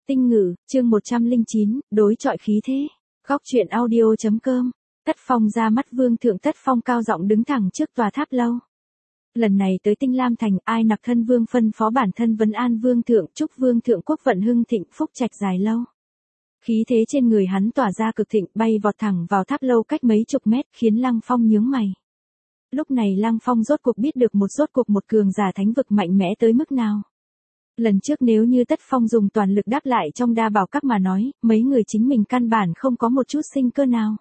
Tinh Ngữ, chương 109, đối chọi khí thế. Góc truyện audio.com. Tất Phong ra mắt Vương thượng. Tất Phong cao giọng đứng thẳng trước tòa tháp lâu. Lần này tới Tinh Lam thành, Ai Nặc thân vương phân phó bản thân vấn an Vương thượng, chúc Vương thượng quốc vận hưng thịnh, phúc trạch dài lâu. Khí thế trên người hắn tỏa ra cực thịnh, bay vọt thẳng vào tháp lâu cách mấy chục mét, khiến Lăng Phong nhướng mày. Lúc này Lăng Phong rốt cuộc biết được một cường giả thánh vực mạnh mẽ tới mức nào. Lần trước nếu như Tất Phong dùng toàn lực đáp lại trong đa bảo các mà nói, mấy người chính mình căn bản không có một chút sinh cơ nào.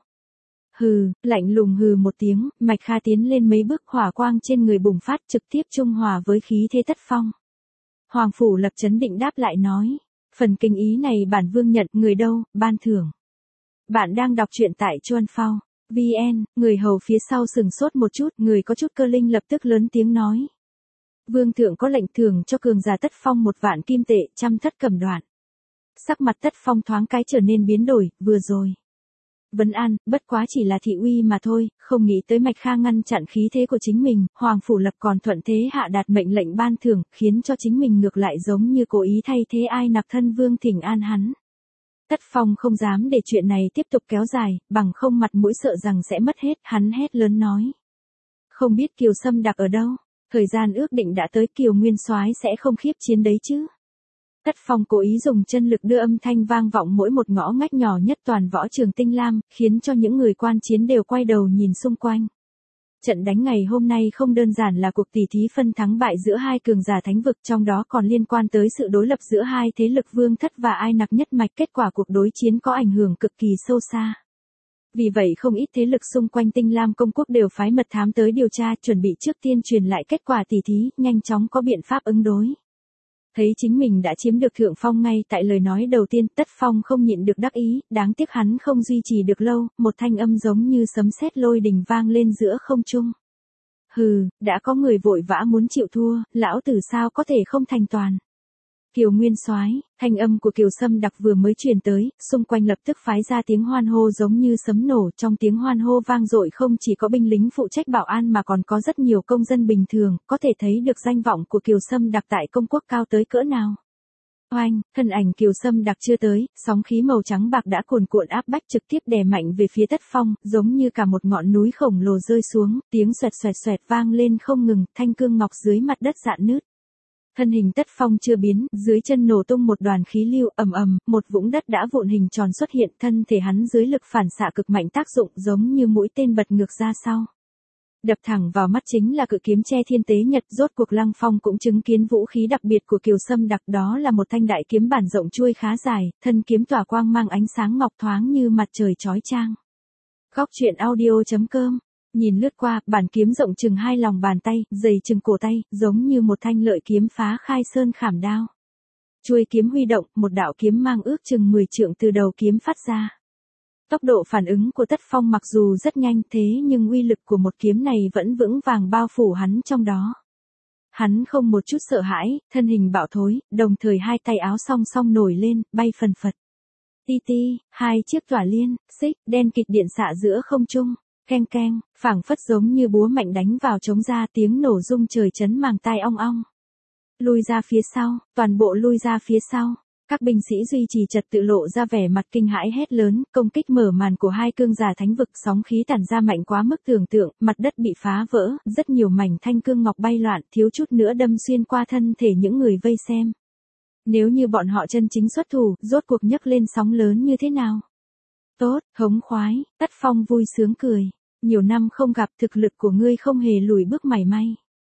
Hừ, lạnh lùng hừ một tiếng, Mạch Kha tiến lên mấy bước, hỏa quang trên người bùng phát trực tiếp trung hòa với khí thế Tất Phong. Hoàng phủ Lập chấn định đáp lại nói, phần kinh ý này bản vương nhận, người đâu, ban thưởng. Bạn đang đọc truyện tại Chuan Phao VN, người hầu phía sau sừng sốt một chút, người có chút cơ linh lập tức lớn tiếng nói. Vương thượng có lệnh thưởng cho cường giả Tất Phong 1 vạn kim tệ, 100 thất cẩm đoạn. Sắc mặt Tất Phong thoáng cái trở nên biến đổi, vừa rồi. Vấn an, bất quá chỉ là thị uy mà thôi, không nghĩ tới Mạch Kha ngăn chặn khí thế của chính mình, Hoàng phủ Lập còn thuận thế hạ đạt mệnh lệnh ban thưởng, khiến cho chính mình ngược lại giống như cố ý thay thế Ai Nặc thân vương thỉnh an hắn. Tất Phong không dám để chuyện này tiếp tục kéo dài, bằng không mặt mũi sợ rằng sẽ mất hết, hắn hét lớn nói. Không biết Kiều Sâm Đặc ở đâu? Thời gian ước định đã tới, Kiều Nguyên Soái sẽ không khiếp chiến đấy chứ. Tất Phong cố ý dùng chân lực đưa âm thanh vang vọng mỗi một ngõ ngách nhỏ nhất toàn võ trường Tinh Lam, khiến cho những người quan chiến đều quay đầu nhìn xung quanh. Trận đánh ngày hôm nay không đơn giản là cuộc tỷ thí phân thắng bại giữa hai cường giả thánh vực, trong đó còn liên quan tới sự đối lập giữa hai thế lực Vương Thất và Ai Nặc nhất mạch. Kết quả cuộc đối chiến có ảnh hưởng cực kỳ sâu xa. Vì vậy không ít thế lực xung quanh Tinh Lam công quốc đều phái mật thám tới điều tra, chuẩn bị trước tiên truyền lại kết quả tỷ thí, nhanh chóng có biện pháp ứng đối. Thấy chính mình đã chiếm được thượng phong ngay tại lời nói đầu tiên, Tất Phong không nhịn được đắc ý, đáng tiếc hắn không duy trì được lâu, một thanh âm giống như sấm sét lôi đình vang lên giữa không trung. Hừ, đã có người vội vã muốn chịu thua, lão tử sao có thể không thành toàn. Kiều Nguyên Soái, thanh âm của Kiều Sâm Đặc vừa mới truyền tới, xung quanh lập tức phái ra tiếng hoan hô giống như sấm nổ, trong tiếng hoan hô vang dội không chỉ có binh lính phụ trách bảo an mà còn có rất nhiều công dân bình thường, có thể thấy được danh vọng của Kiều Sâm Đặc tại công quốc cao tới cỡ nào. Oanh, thân ảnh Kiều Sâm Đặc chưa tới, sóng khí màu trắng bạc đã cuồn cuộn áp bách trực tiếp đè mạnh về phía Tất Phong, giống như cả một ngọn núi khổng lồ rơi xuống, tiếng xoẹt xoẹt xoẹt vang lên không ngừng, thanh cương ngọc dưới mặt đất rạn nứt. Thân hình Tất Phong chưa biến, dưới chân nổ tung một đoàn khí lưu, ầm ầm, một vũng đất đã vụn hình tròn xuất hiện, thân thể hắn dưới lực phản xạ cực mạnh tác dụng giống như mũi tên bật ngược ra sau. Đập thẳng vào mắt chính là cự kiếm che thiên tế nhật. Rốt cuộc Lăng Phong cũng chứng kiến vũ khí đặc biệt của Kiều Sâm Đặc, đó là một thanh đại kiếm bản rộng chuôi khá dài, thân kiếm tỏa quang mang ánh sáng ngọc thoáng như mặt trời chói chang. Góc truyện audio.com. Nhìn lướt qua, bản kiếm rộng chừng 2 lòng bàn tay, dày chừng cổ tay, giống như một thanh lợi kiếm phá khai sơn khảm đao. Chuôi kiếm huy động, một đạo kiếm mang ước chừng 10 trượng từ đầu kiếm phát ra. Tốc độ phản ứng của Tất Phong mặc dù rất nhanh, thế nhưng uy lực của một kiếm này vẫn vững vàng bao phủ hắn trong đó. Hắn không một chút sợ hãi, thân hình bạo thối, đồng thời hai tay áo song song nổi lên, bay phần phật. Ti ti, 2 chiếc tỏa liên, xích, đen kịt điện xạ giữa không trung. Keng keng, phảng phất giống như búa mạnh đánh vào trống ra, tiếng nổ rung trời chấn màng tai ong ong. Lui ra phía sau, toàn bộ lui ra phía sau. Các binh sĩ duy trì trật tự lộ ra vẻ mặt kinh hãi hét lớn, công kích mở màn của hai cương giả thánh vực, sóng khí tản ra mạnh quá mức tưởng tượng, mặt đất bị phá vỡ, rất nhiều mảnh thanh cương ngọc bay loạn, thiếu chút nữa đâm xuyên qua thân thể những người vây xem. Nếu như bọn họ chân chính xuất thủ, rốt cuộc nhấc lên sóng lớn như thế nào? Tốt, hống khoái, Tất Phong vui sướng cười. Nhiều năm không gặp, thực lực của ngươi không hề lùi bước mảy may.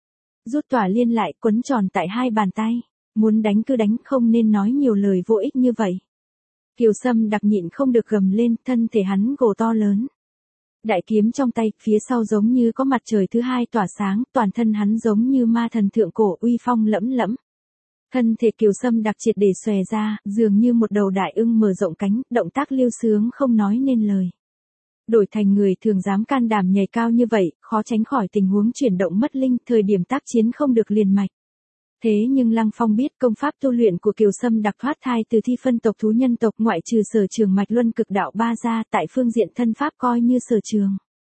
Rút tỏa liên lại, quấn tròn tại 2 bàn tay. Muốn đánh cứ đánh, không nên nói nhiều lời vô ích như vậy. Kiều Sâm Đặc nhịn không được gầm lên, thân thể hắn gồ to lớn. Đại kiếm trong tay, phía sau giống như có mặt trời thứ hai tỏa sáng, toàn thân hắn giống như ma thần thượng cổ uy phong lẫm lẫm. Thân thể Kiều Sâm Đặc triệt để xòe ra, dường như một đầu đại ưng mở rộng cánh, động tác lưu sướng không nói nên lời. Đổi thành người thường dám can đảm nhảy cao như vậy, khó tránh khỏi tình huống chuyển động mất linh, thời điểm tác chiến không được liền mạch. Thế nhưng Lăng Phong biết công pháp tu luyện của Kiều Sâm Đặc thoát thai từ thi phân tộc thú nhân tộc, ngoại trừ sở trường mạch luân cực đạo 3 ra, tại phương diện thân pháp coi như sở trường.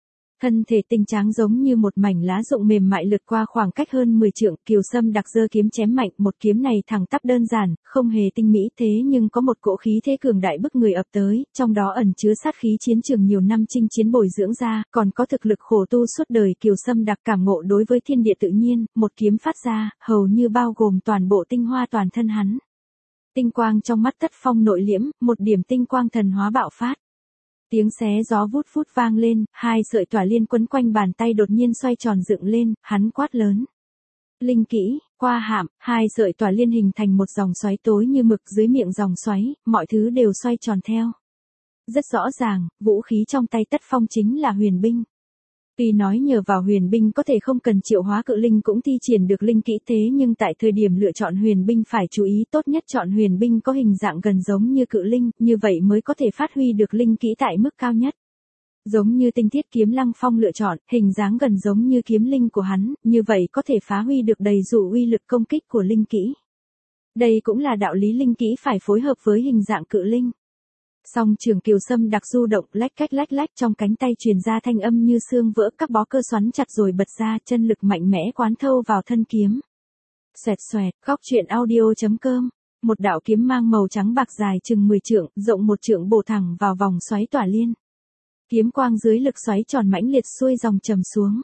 Thân thể tinh tráng giống như một mảnh lá rụng mềm mại lướt qua khoảng cách hơn 10 trượng, Kiều Sâm Đặc giơ kiếm chém mạnh, một kiếm này thẳng tắp đơn giản, không hề tinh mỹ thế nhưng có một cỗ khí thế cường đại bức người ập tới, trong đó ẩn chứa sát khí chiến trường nhiều năm chinh chiến bồi dưỡng ra, còn có thực lực khổ tu suốt đời. Kiều Sâm Đặc cảm ngộ đối với thiên địa tự nhiên, một kiếm phát ra, hầu như bao gồm toàn bộ tinh hoa toàn thân hắn. Tinh quang trong mắt Tất Phong nội liễm, một điểm tinh quang thần hóa bạo phát. Tiếng xé gió vút vút vang lên, hai sợi tỏa liên quấn quanh bàn tay đột nhiên xoay tròn dựng lên, hắn quát lớn. Linh kỹ, qua hạm, hai sợi tỏa liên hình thành một dòng xoáy tối như mực, dưới miệng dòng xoáy, mọi thứ đều xoay tròn theo. Rất rõ ràng, vũ khí trong tay Tất Phong chính là huyền binh. Tuy nói nhờ vào huyền binh có thể không cần triệu hóa cự linh cũng thi triển được linh kỹ, thế nhưng tại thời điểm lựa chọn huyền binh phải chú ý tốt nhất chọn huyền binh có hình dạng gần giống như cự linh, như vậy mới có thể phát huy được linh kỹ tại mức cao nhất. Giống như tinh thiết kiếm Lăng Phong lựa chọn, hình dáng gần giống như kiếm linh của hắn, như vậy có thể phá huy được đầy đủ uy lực công kích của linh kỹ. Đây cũng là đạo lý linh kỹ phải phối hợp với hình dạng cự linh. Song trường Kiều Sâm Đặc du động lách cách trong cánh tay truyền ra thanh âm như xương vỡ, các bó cơ xoắn chặt rồi bật ra, chân lực mạnh mẽ quán thâu vào thân kiếm. Xoẹt xoẹt, goctruyện.audio.com. Một đạo kiếm mang màu trắng bạc dài chừng 10 trượng, rộng 1 trượng bổ thẳng vào vòng xoáy tỏa liên. Kiếm quang dưới lực xoáy tròn mãnh liệt xuôi dòng trầm xuống.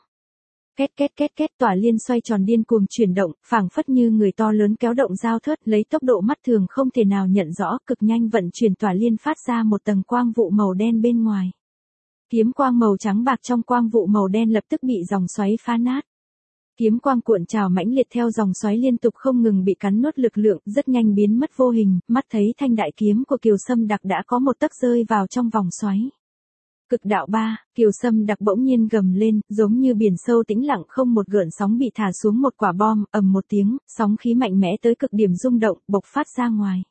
Két, tỏa liên xoay tròn điên cuồng chuyển động, phảng phất như người to lớn kéo động dao thớt, lấy tốc độ mắt thường không thể nào nhận rõ, cực nhanh vận chuyển tỏa liên phát ra một tầng quang vụ màu đen bên ngoài. Kiếm quang màu trắng bạc trong quang vụ màu đen lập tức bị dòng xoáy phá nát. Kiếm quang cuộn trào mãnh liệt theo dòng xoáy liên tục không ngừng bị cắn nuốt lực lượng, rất nhanh biến mất vô hình, mắt thấy thanh đại kiếm của Kiều Sâm Đặc đã có một tấc rơi vào trong vòng xoáy. Cực đạo 3, Kiều Sâm Đặc bỗng nhiên gầm lên, giống như biển sâu tĩnh lặng không một gợn sóng bị thả xuống một quả bom, ầm một tiếng, sóng khí mạnh mẽ tới cực điểm rung động, bộc phát ra ngoài.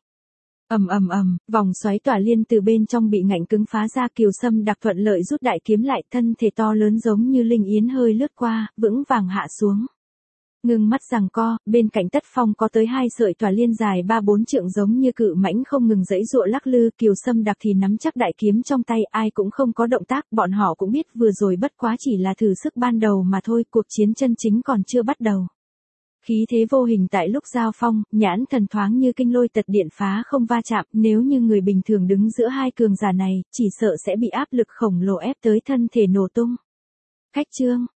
Ầm, vòng xoáy tỏa liên từ bên trong bị ngạnh cứng phá ra, Kiều Sâm Đặc thuận lợi rút đại kiếm lại, thân thể to lớn giống như linh yến hơi lướt qua, vững vàng hạ xuống. Ngưng mắt giằng co, bên cạnh Tất Phong có tới 2 sợi tỏa liên dài 3-4 trượng giống như cự mãnh không ngừng giãy giụa lắc lư, Kiều Sâm Đặc thì nắm chắc đại kiếm trong tay, ai cũng không có động tác, bọn họ cũng biết vừa rồi bất quá chỉ là thử sức ban đầu mà thôi, cuộc chiến chân chính còn chưa bắt đầu. Khí thế vô hình tại lúc giao phong, nhãn thần thoáng như kinh lôi tật điện phá không va chạm, nếu như người bình thường đứng giữa hai cường giả này, chỉ sợ sẽ bị áp lực khổng lồ ép tới thân thể nổ tung. Khách trương,